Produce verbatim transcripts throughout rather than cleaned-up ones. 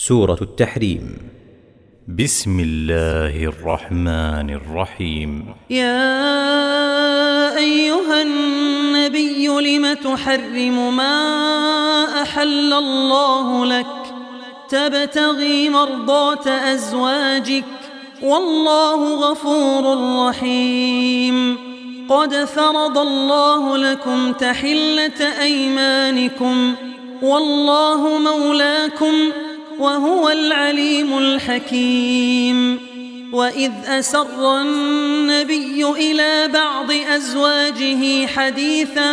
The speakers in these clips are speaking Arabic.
سورة التحريم. بسم الله الرحمن الرحيم. يا أيها النبي لم تحرم ما أحل الله لك تبتغي مرضات أزواجك والله غفور رحيم. قد فرض الله لكم تحلة أيمانكم والله مولاكم وهو العليم الحكيم. وإذ أسر النبي إلى بعض أزواجه حديثا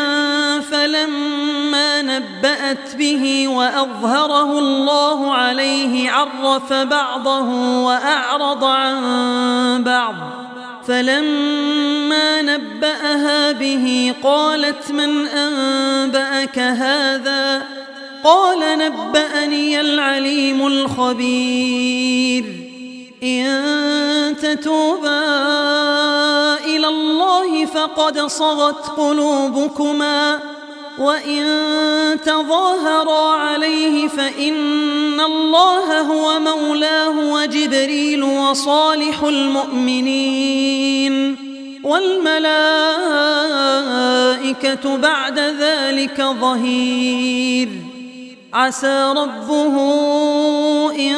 فلما نبأت به وأظهره الله عليه عرف بعضه وأعرض عن بعض، فلما نبأها به قالت من أنبأك هذا؟ قال نبأني العليم الخبير. إن تتوبا إلى الله فقد صغت قلوبكما وإن تظاهرا عليه فإن الله هو مولاه وجبريل وصالح المؤمنين والملائكة بعد ذلك ظهير. عسى ربه إن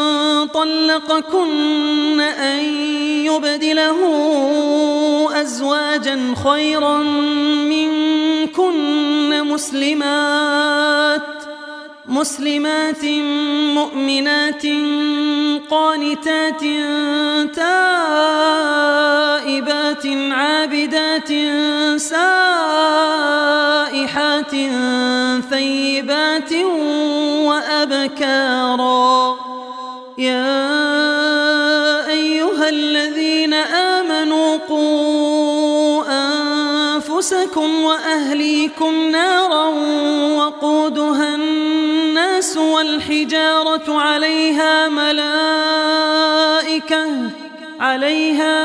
طلقكن أن يبدله أزواجا خيرا منكن مسلمات مسلمات مؤمنات قانتات تائبات عابدات سائحات ثيبات وأبكارا. يا أيها الذين آمنوا قوا أنفسكم وأهليكم نارا وقودها الناس والحجارة عليها ملائكة عليها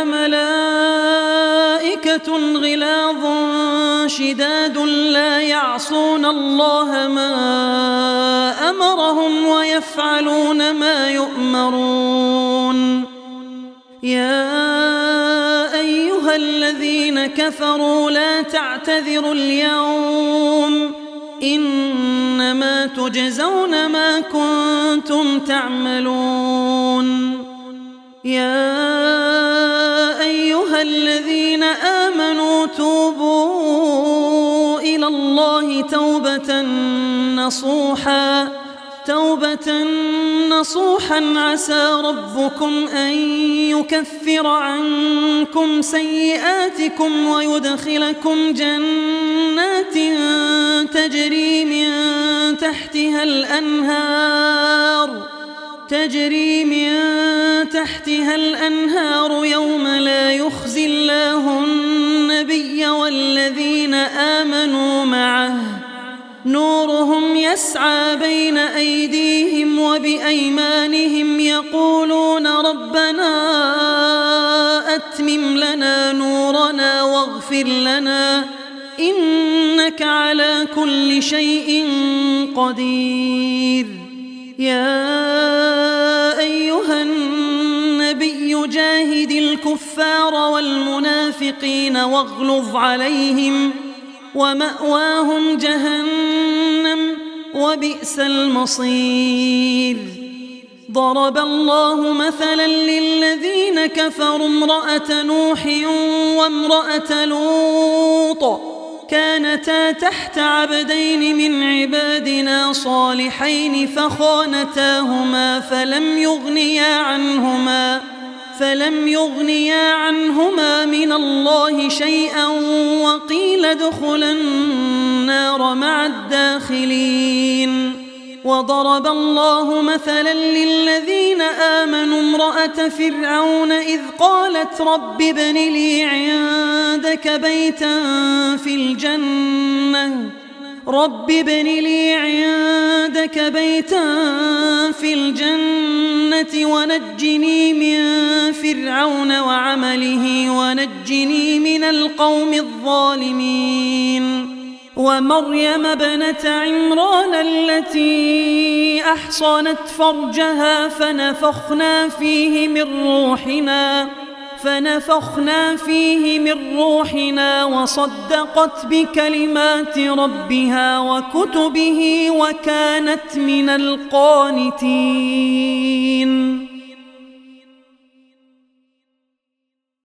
ملائكة غلاظ شداد لا يعصون الله ما أمرهم ويفعلون ما يؤمرون. يا أيها الذين كفروا لا تعتذروا اليوم إنما تجزون ما كنتم تعملون. يا أيها الذين آمنوا توبوا إلى الله توبة نصوحا توبة نصوحا عسى ربكم أن يكفر عنكم سيئاتكم ويدخلكم جنات تجري من تحتها الأنهار تجري من تحتها الأنهار يوم لا يخزي الله النبي والذين آمنوا معه نورهم يسعى بين أيديهم وبأيمانهم يقولون ربنا أتمم لنا نورنا واغفر لنا إنك على كل شيء قدير. يا أيها النبي جاهد الكفار والمنافقين واغلظ عليهم ومأواهم جهنم وبئس المصير. ضرب الله مثلا للذين كفروا امرأة نوح وامرأة لوط كانتا تحت عبدين من عبادنا صالحين فخانتاهما فلم يغنيا عنهما فلم يغنيا عنهما من الله شيئا وقيل ادخلا النار مع الداخلين. وضرب الله مثلا للذين آمنوا امرأة فرعون إذ قالت رب ابن لي عندك بيتا في الجنة رب ابن لي عندك بيتا في الجنة ونجني من فرعون وعمله ونجني من القوم الظالمين. ومريم ابنة عمران التي أحصنت فرجها فنفخنا فيه من روحنا فنفخنا فيه من روحنا وصدقت بكلمات ربها وكتبه وكانت من القانتين